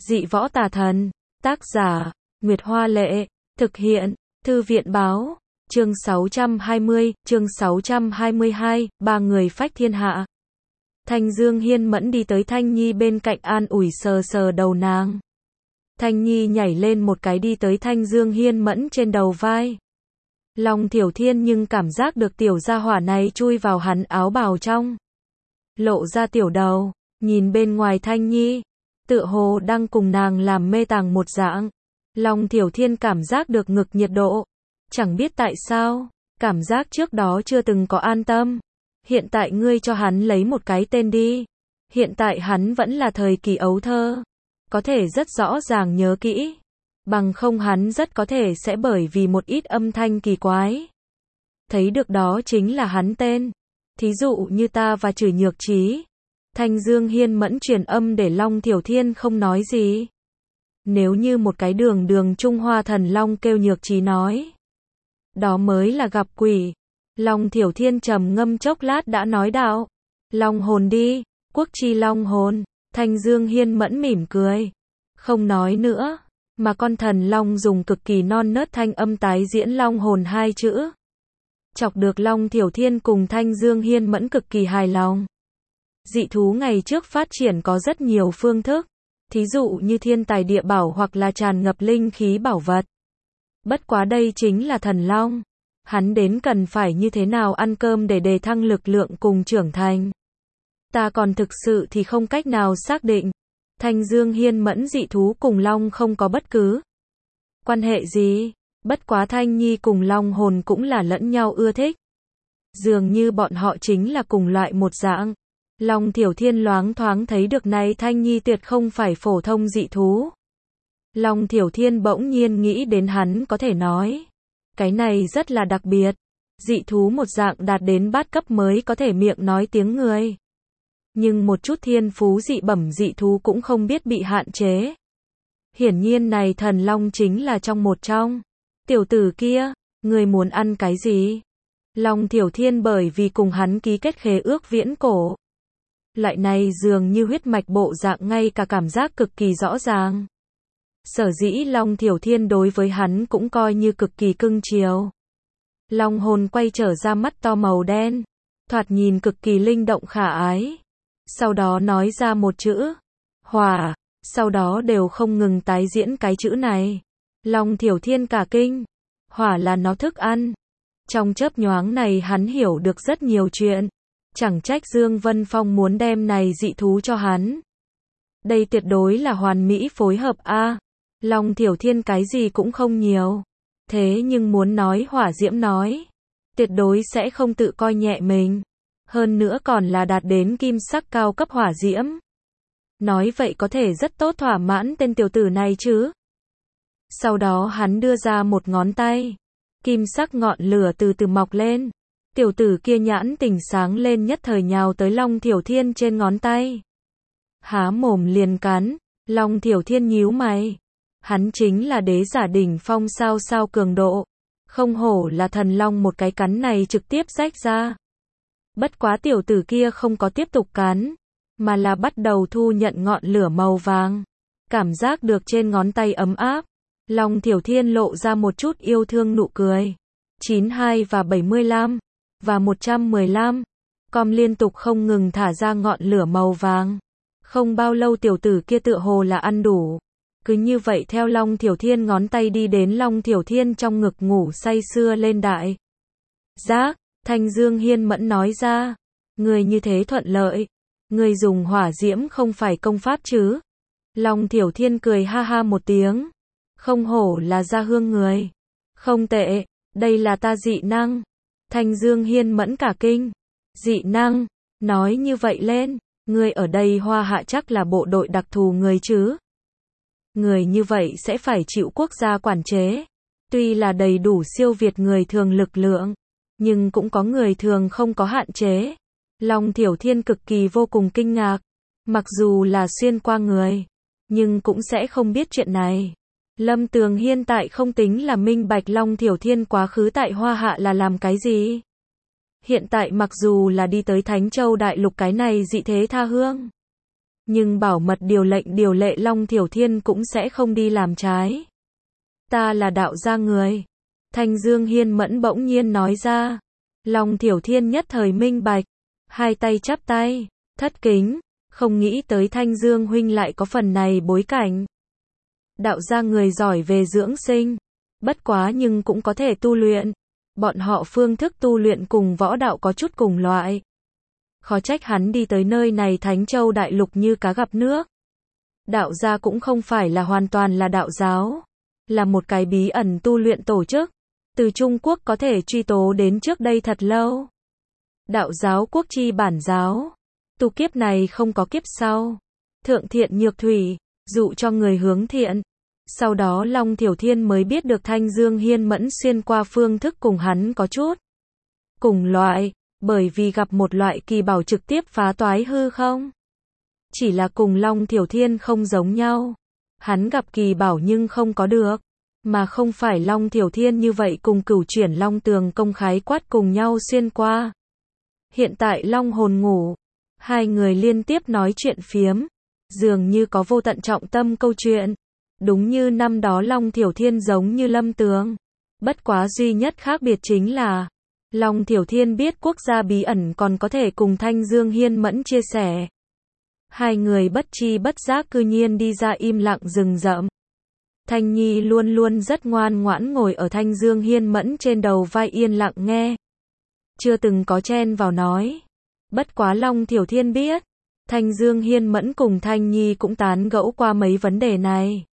Dị võ tà thần. Tác giả, Nguyệt Hoa Lệ. Thực hiện, Thư viện Báo. Chương 620, chương 622, ba người phách thiên hạ. Thanh Dương Hiên Mẫn đi tới Thanh Nhi bên cạnh an ủi sờ sờ đầu nàng. Thanh Nhi nhảy lên một cái đi tới Thanh Dương Hiên Mẫn trên đầu vai. Long Thiểu Thiên nhưng cảm giác được tiểu gia hỏa này chui vào hắn áo bào trong. Lộ ra tiểu đầu, nhìn bên ngoài Thanh Nhi, tựa hồ đang cùng nàng làm mê tàng một dạng. Long Thiểu Thiên cảm giác được ngực nhiệt độ. Chẳng biết tại sao, cảm giác trước đó chưa từng có an tâm. Hiện tại ngươi cho hắn lấy một cái tên đi. Hiện tại hắn vẫn là thời kỳ ấu thơ. Có thể rất rõ ràng nhớ kỹ. Bằng không hắn rất có thể sẽ bởi vì một ít âm thanh kỳ quái. Thấy được đó chính là hắn tên. Thí dụ như ta và Trử Nhược Trí. Thanh Dương Hiên Mẫn truyền âm để Long Thiểu Thiên không nói gì. Nếu như một cái đường Trung Hoa thần long kêu Nhược Trí nói. Đó mới là gặp quỷ. Long Thiểu Thiên trầm ngâm chốc lát đã nói đạo. Long hồn đi, quốc chi long hồn. Thanh Dương Hiên Mẫn mỉm cười. Không nói nữa. Mà con thần long dùng cực kỳ non nớt thanh âm tái diễn long hồn hai chữ. Chọc được Long Thiểu Thiên cùng Thanh Dương Hiên Mẫn cực kỳ hài lòng. Dị thú ngày trước phát triển có rất nhiều phương thức. Thí dụ như thiên tài địa bảo hoặc là tràn ngập linh khí bảo vật. Bất quá đây chính là thần long. Hắn đến cần phải như thế nào ăn cơm để đề thăng lực lượng cùng trưởng thành. Ta còn thực sự thì không cách nào xác định. Thanh Dương Hiên Mẫn dị thú cùng long không có bất cứ quan hệ gì. Bất quá Thanh Nhi cùng long hồn cũng là lẫn nhau ưa thích. Dường như bọn họ chính là cùng loại một dạng. Long Thiểu Thiên loáng thoáng thấy được này Thanh Nhi tuyệt không phải phổ thông dị thú. Long Thiểu Thiên bỗng nhiên nghĩ đến hắn có thể nói. Cái này rất là đặc biệt. Dị thú một dạng đạt đến bát cấp mới có thể miệng nói tiếng người. Nhưng một chút thiên phú dị bẩm dị thú cũng không biết bị hạn chế. Hiển nhiên này thần long chính là trong một trong. Tiểu tử kia, người muốn ăn cái gì? Long Thiểu Thiên bởi vì cùng hắn ký kết khế ước viễn cổ. Loại này dường như huyết mạch bộ dạng ngay cả cảm giác cực kỳ rõ ràng. Sở dĩ Long Thiểu Thiên đối với hắn cũng coi như cực kỳ cưng chiều. Long hồn quay trở ra mắt to màu đen. Thoạt nhìn cực kỳ linh động khả ái. Sau đó nói ra một chữ. Hỏa. Sau đó đều không ngừng tái diễn cái chữ này. Long Thiểu Thiên cả kinh. Hỏa là nó thức ăn. Trong chớp nhoáng này hắn hiểu được rất nhiều chuyện. Chẳng trách Dương Vân Phong muốn đem này dị thú cho hắn. Đây tuyệt đối là hoàn mỹ phối hợp a. Long Thiểu Thiên cái gì cũng không nhiều. Thế nhưng muốn nói hỏa diễm nói. Tuyệt đối sẽ không tự coi nhẹ mình. Hơn nữa còn là đạt đến kim sắc cao cấp hỏa diễm. Nói vậy có thể rất tốt thỏa mãn tên tiểu tử này chứ. Sau đó hắn đưa ra một ngón tay. Kim sắc ngọn lửa từ từ mọc lên. Tiểu tử kia nhãn tỉnh sáng lên nhất thời nhào tới Long Thiểu Thiên trên ngón tay. Há mồm liền cắn. Long Thiểu Thiên nhíu mày. Hắn chính là đế giả đỉnh phong sao cường độ. Không hổ là thần long một cái cắn này trực tiếp rách ra. Bất quá tiểu tử kia không có tiếp tục cắn. Mà là bắt đầu thu nhận ngọn lửa màu vàng. Cảm giác được trên ngón tay ấm áp. Long Thiểu Thiên lộ ra một chút yêu thương nụ cười. 92 và 75. Và 115. Com liên tục không ngừng thả ra ngọn lửa màu vàng. Không bao lâu tiểu tử kia tựa hồ là ăn đủ. Cứ như vậy theo Long Thiểu Thiên ngón tay đi đến Long Thiểu Thiên trong ngực ngủ say sưa lên đại. Giác, Thanh Dương Hiên Mẫn nói ra. Người như thế thuận lợi. Người dùng hỏa diễm không phải công pháp chứ. Long Thiểu Thiên cười ha ha một tiếng. Không hổ là gia hương người. Không tệ, đây là ta dị năng. Thanh Dương Hiên Mẫn cả kinh. Dị năng, nói như vậy lên. Người ở đây Hoa Hạ chắc là bộ đội đặc thù người chứ. Người như vậy sẽ phải chịu quốc gia quản chế. Tuy là đầy đủ siêu việt người thường lực lượng. Nhưng cũng có người thường không có hạn chế. Long Thiểu Thiên cực kỳ vô cùng kinh ngạc. Mặc dù là xuyên qua người. Nhưng cũng sẽ không biết chuyện này. Lâm Tường hiện tại không tính là minh bạch Long Thiểu Thiên quá khứ tại Hoa Hạ là làm cái gì. Hiện tại mặc dù là đi tới Thánh Châu Đại Lục cái này dị thế tha hương. Nhưng bảo mật điều lệ Long Thiểu Thiên cũng sẽ không đi làm trái. Ta là đạo gia người. Thanh Dương Hiên Mẫn bỗng nhiên nói ra. Long Thiểu Thiên nhất thời minh bạch. Hai tay chắp tay, thất kính, không nghĩ tới Thanh Dương huynh lại có phần này bối cảnh. Đạo gia người giỏi về dưỡng sinh. Bất quá nhưng cũng có thể tu luyện. Bọn họ phương thức tu luyện cùng võ đạo có chút cùng loại. Khó trách hắn đi tới nơi này Thánh Châu Đại Lục như cá gặp nước. Đạo gia cũng không phải là hoàn toàn là đạo giáo. Là một cái bí ẩn tu luyện tổ chức. Từ Trung Quốc có thể truy tố đến trước đây thật lâu. Đạo giáo quốc chi bản giáo. Tu kiếp này không có kiếp sau. Thượng thiện nhược thủy, dụ cho người hướng thiện. Sau đó Long Thiểu Thiên mới biết được Thanh Dương Hiên Mẫn xuyên qua phương thức cùng hắn có chút cùng loại, bởi vì gặp một loại kỳ bảo trực tiếp phá toái hư không. Chỉ là cùng Long Thiểu Thiên không giống nhau. Hắn gặp kỳ bảo nhưng không có được. Mà không phải Long Thiểu Thiên như vậy cùng Cửu Chuyển Long Tường công khái quát cùng nhau xuyên qua. Hiện tại Long hồn ngủ. Hai người liên tiếp nói chuyện phiếm. Dường như có vô tận trọng tâm câu chuyện. Đúng như năm đó Long Thiểu Thiên giống như Lâm Tường. Bất quá duy nhất khác biệt chính là Long Thiểu Thiên biết quốc gia bí ẩn còn có thể cùng Thanh Dương Hiên Mẫn chia sẻ. Hai người bất chi bất giác cư nhiên đi ra im lặng rừng rậm. Thanh Nhi luôn luôn rất ngoan ngoãn ngồi ở Thanh Dương Hiên Mẫn trên đầu vai yên lặng nghe. Chưa từng có chen vào nói. Bất quá Long Thiểu Thiên biết. Thanh Dương Hiên Mẫn cùng Thanh Nhi cũng tán gẫu qua mấy vấn đề này.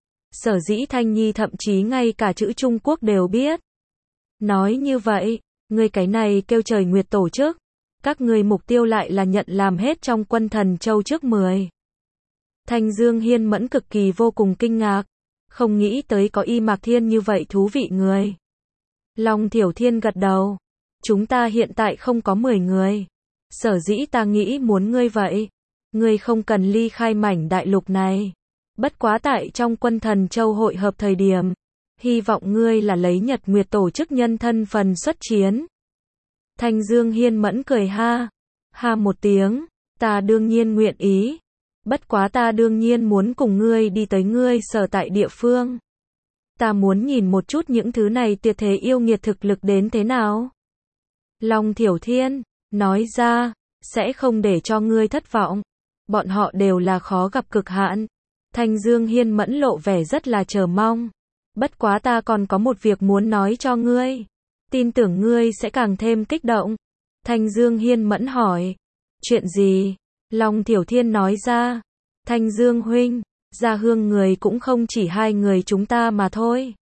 Sở dĩ Thanh Nhi thậm chí ngay cả chữ Trung Quốc đều biết. Nói như vậy, ngươi cái này kêu trời nguyệt tổ chức. Các ngươi mục tiêu lại là nhận làm hết trong quân thần châu trước 10. Thanh Dương Hiên Mẫn cực kỳ vô cùng kinh ngạc. Không nghĩ tới có Y Mạc Thiên như vậy thú vị người. Long Thiểu Thiên gật đầu. Chúng ta hiện tại không có 10 người. Sở dĩ ta nghĩ muốn ngươi vậy. Ngươi không cần ly khai mảnh đại lục này. Bất quá tại trong quân thần châu hội hợp thời điểm. Hy vọng ngươi là lấy Nhật Nguyệt tổ chức nhân thân phần xuất chiến. Thanh Dương Hiên Mẫn cười ha. Ha một tiếng. Ta đương nhiên nguyện ý. Bất quá ta đương nhiên muốn cùng ngươi đi tới ngươi sở tại địa phương. Ta muốn nhìn một chút những thứ này tuyệt thế yêu nghiệt thực lực đến thế nào. Long Thiểu Thiên nói ra, sẽ không để cho ngươi thất vọng. Bọn họ đều là khó gặp cực hạn. Thanh Dương Hiên Mẫn lộ vẻ rất là chờ mong. Bất quá ta còn có một việc muốn nói cho ngươi. Tin tưởng ngươi sẽ càng thêm kích động. Thanh Dương Hiên Mẫn hỏi. Chuyện gì? Long Thiểu Thiên nói ra. Thanh Dương huynh, gia hương người cũng không chỉ hai người chúng ta mà thôi.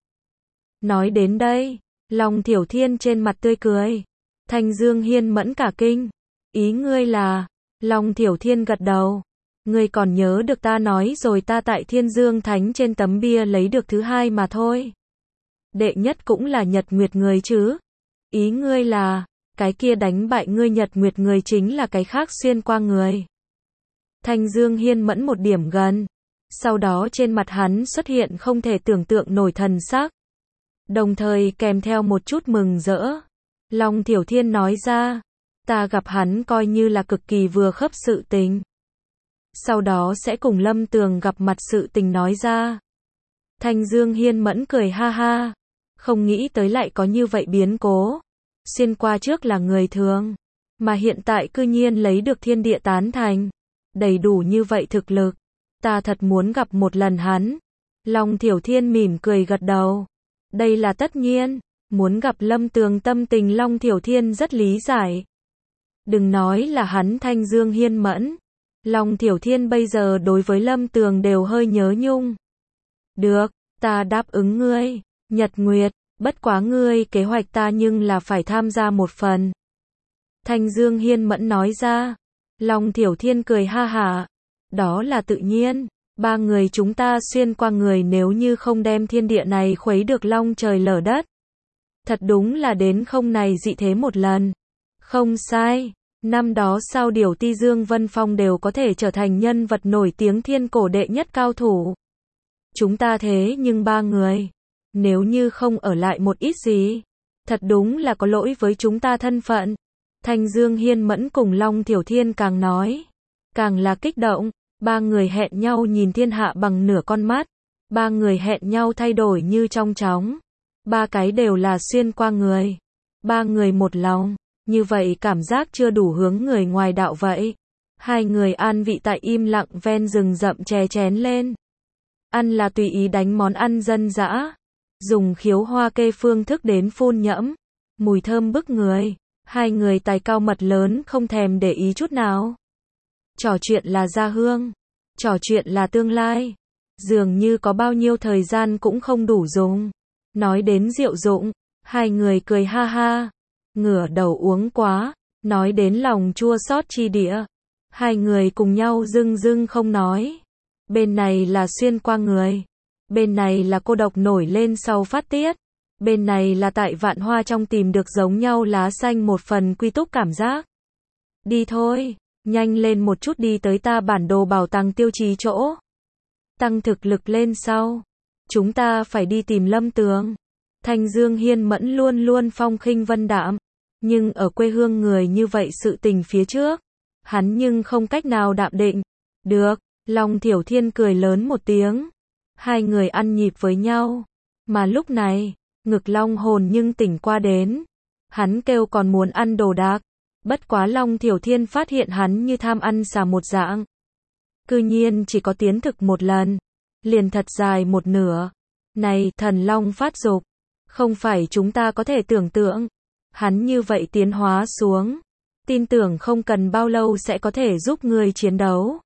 Nói đến đây, Long Thiểu Thiên trên mặt tươi cười. Thanh Dương Hiên Mẫn cả kinh. Ý ngươi là, Long Thiểu Thiên gật đầu. Ngươi còn nhớ được ta nói rồi ta tại Thiên Dương Thánh trên tấm bia lấy được thứ hai mà thôi. Đệ nhất cũng là Nhật Nguyệt người chứ. Ý ngươi là, cái kia đánh bại ngươi Nhật Nguyệt người chính là cái khác xuyên qua người. Thanh Dương Hiên Mẫn một điểm gần. Sau đó trên mặt hắn xuất hiện không thể tưởng tượng nổi thần sắc. Đồng thời kèm theo một chút mừng rỡ. Long Thiểu Thiên nói ra. Ta gặp hắn coi như là cực kỳ vừa khớp sự tình. Sau đó sẽ cùng Lâm Tường gặp mặt sự tình nói ra. Thanh Dương Hiên Mẫn cười ha ha. Không nghĩ tới lại có như vậy biến cố. Xuyên qua trước là người thường. Mà hiện tại cư nhiên lấy được thiên địa tán thành. Đầy đủ như vậy thực lực. Ta thật muốn gặp một lần hắn. Long Thiểu Thiên mỉm cười gật đầu. Đây là tất nhiên. Muốn gặp Lâm Tường tâm tình Long Thiểu Thiên rất lý giải. Đừng nói là hắn Thanh Dương Hiên Mẫn. Long Thiểu Thiên bây giờ đối với Lâm Tường đều hơi nhớ nhung. Được, ta đáp ứng ngươi. Nhật Nguyệt, bất quá ngươi kế hoạch ta nhưng là phải tham gia một phần. Thanh Dương Hiên Mẫn nói ra. Long Thiểu Thiên cười ha hả. Đó là tự nhiên. Ba người chúng ta xuyên qua người nếu như không đem thiên địa này khuấy được long trời lở đất. Thật đúng là đến không này dị thế một lần. Không sai. Năm đó sao Điểu Ti Dương Vân Phong đều có thể trở thành nhân vật nổi tiếng thiên cổ đệ nhất cao thủ. Chúng ta thế nhưng ba người. Nếu như không ở lại một ít gì. Thật đúng là có lỗi với chúng ta thân phận. Thanh Dương Hiên Mẫn cùng Long Thiểu Thiên càng nói. Càng là kích động. Ba người hẹn nhau nhìn thiên hạ bằng nửa con mắt. Ba người hẹn nhau thay đổi như trong chóng. Ba cái đều là xuyên qua người. Ba người một lòng. Như vậy cảm giác chưa đủ hướng người ngoài đạo vậy. Hai người an vị tại im lặng ven rừng rậm chè chén lên. Ăn là tùy ý đánh món ăn dân dã. Dùng khiếu hoa kê phương thức đến phun nhẫm. Mùi thơm bức người. Hai người tài cao mật lớn không thèm để ý chút nào. Trò chuyện là gia hương. Trò chuyện là tương lai. Dường như có bao nhiêu thời gian cũng không đủ dùng. Nói đến diệu dụng. Hai người cười ha ha. Ngửa đầu uống quá. Nói đến lòng chua xót chi địa. Hai người cùng nhau dưng dưng không nói. Bên này là xuyên qua người. Bên này là cô độc nổi lên sau phát tiết. Bên này là tại vạn hoa trong tìm được giống nhau lá xanh một phần quy túc cảm giác. Đi thôi, nhanh lên một chút đi tới ta bản đồ bảo tàng tiêu chí chỗ. Tăng thực lực lên sau. Chúng ta phải đi tìm Lâm Tường. Thanh Dương Hiên Mẫn luôn luôn phong khinh vân đạm. Nhưng ở quê hương người như vậy sự tình phía trước. Hắn nhưng không cách nào đạm định. Được, Long Thiểu Thiên cười lớn một tiếng. Hai người ăn nhịp với nhau. Mà lúc này, ngực Long Hồn nhưng tỉnh qua đến. Hắn kêu còn muốn ăn đồ đạc. Bất quá Long Thiểu Thiên phát hiện hắn như tham ăn xà một dạng. Cư nhiên chỉ có tiến thực một lần. Liền thật dài một nửa. Này, thần Long phát dục. Không phải chúng ta có thể tưởng tượng. Hắn như vậy tiến hóa xuống. Tin tưởng không cần bao lâu sẽ có thể giúp người chiến đấu.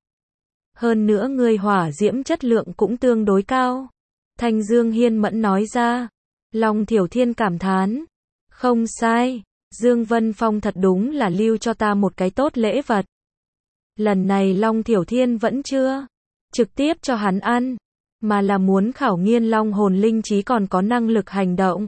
Hơn nữa người hỏa diễm chất lượng cũng tương đối cao. Thanh Dương Hiên Mẫn nói ra. Long Thiểu Thiên cảm thán. Không sai. Dương Vân Phong thật đúng là lưu cho ta một cái tốt lễ vật. Lần này Long Thiểu Thiên vẫn chưa trực tiếp cho hắn ăn. Mà là muốn khảo nghiên long hồn linh trí còn có năng lực hành động.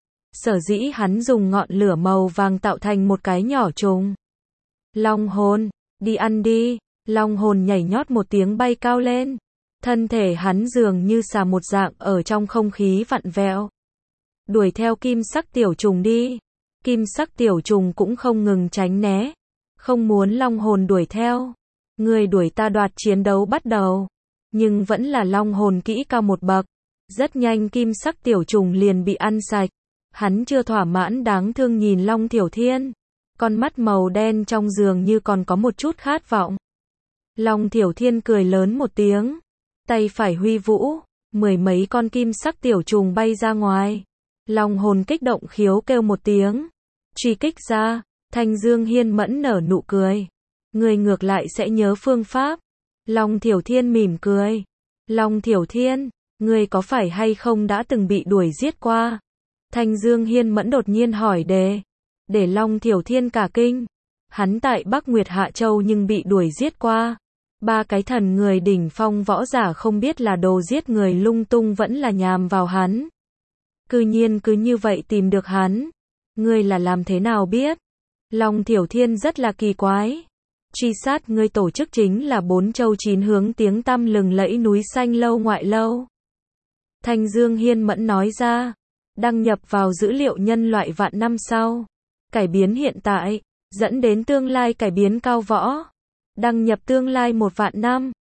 Sở dĩ hắn dùng ngọn lửa màu vàng tạo thành một cái nhỏ trùng. Long hồn, đi ăn đi. Long hồn nhảy nhót một tiếng bay cao lên. Thân thể hắn dường như xà một dạng ở trong không khí vặn vẹo. Đuổi theo kim sắc tiểu trùng đi. Kim sắc tiểu trùng cũng không ngừng tránh né. Không muốn long hồn đuổi theo. Người đuổi ta đoạt chiến đấu bắt đầu. Nhưng vẫn là long hồn kỹ cao một bậc. Rất nhanh kim sắc tiểu trùng liền bị ăn sạch. Hắn chưa thỏa mãn đáng thương nhìn Long Thiểu Thiên. Con mắt màu đen trong giường như còn có một chút khát vọng. Long Thiểu Thiên cười lớn một tiếng. Tay phải huy vũ. 10 mấy con kim sắc tiểu trùng bay ra ngoài. Long hồn kích động khiếu kêu một tiếng. Truy kích ra. Thanh Dương Hiên Mẫn nở nụ cười. Người ngược lại sẽ nhớ phương pháp. Long Thiểu Thiên mỉm cười. Long Thiểu Thiên, người có phải hay không đã từng bị đuổi giết qua? Thanh Dương Hiên Mẫn đột nhiên hỏi để Long Thiểu Thiên cả kinh. Hắn tại Bắc Nguyệt Hạ Châu nhưng bị đuổi giết qua. Ba cái thần người đỉnh phong võ giả không biết là đồ giết người lung tung vẫn là nhằm vào hắn. Cư nhiên cứ như vậy tìm được hắn. Ngươi là làm thế nào biết? Long Thiểu Thiên rất là kỳ quái. Truy sát ngươi tổ chức chính là 4 châu 9 hướng tiếng tăm lừng lẫy núi xanh lâu ngoại lâu. Thanh Dương Hiên Mẫn nói ra. Đăng nhập vào dữ liệu nhân loại vạn năm sau. Cải biến hiện tại. Dẫn đến tương lai cải biến cao võ. Đăng nhập tương lai 1 vạn năm.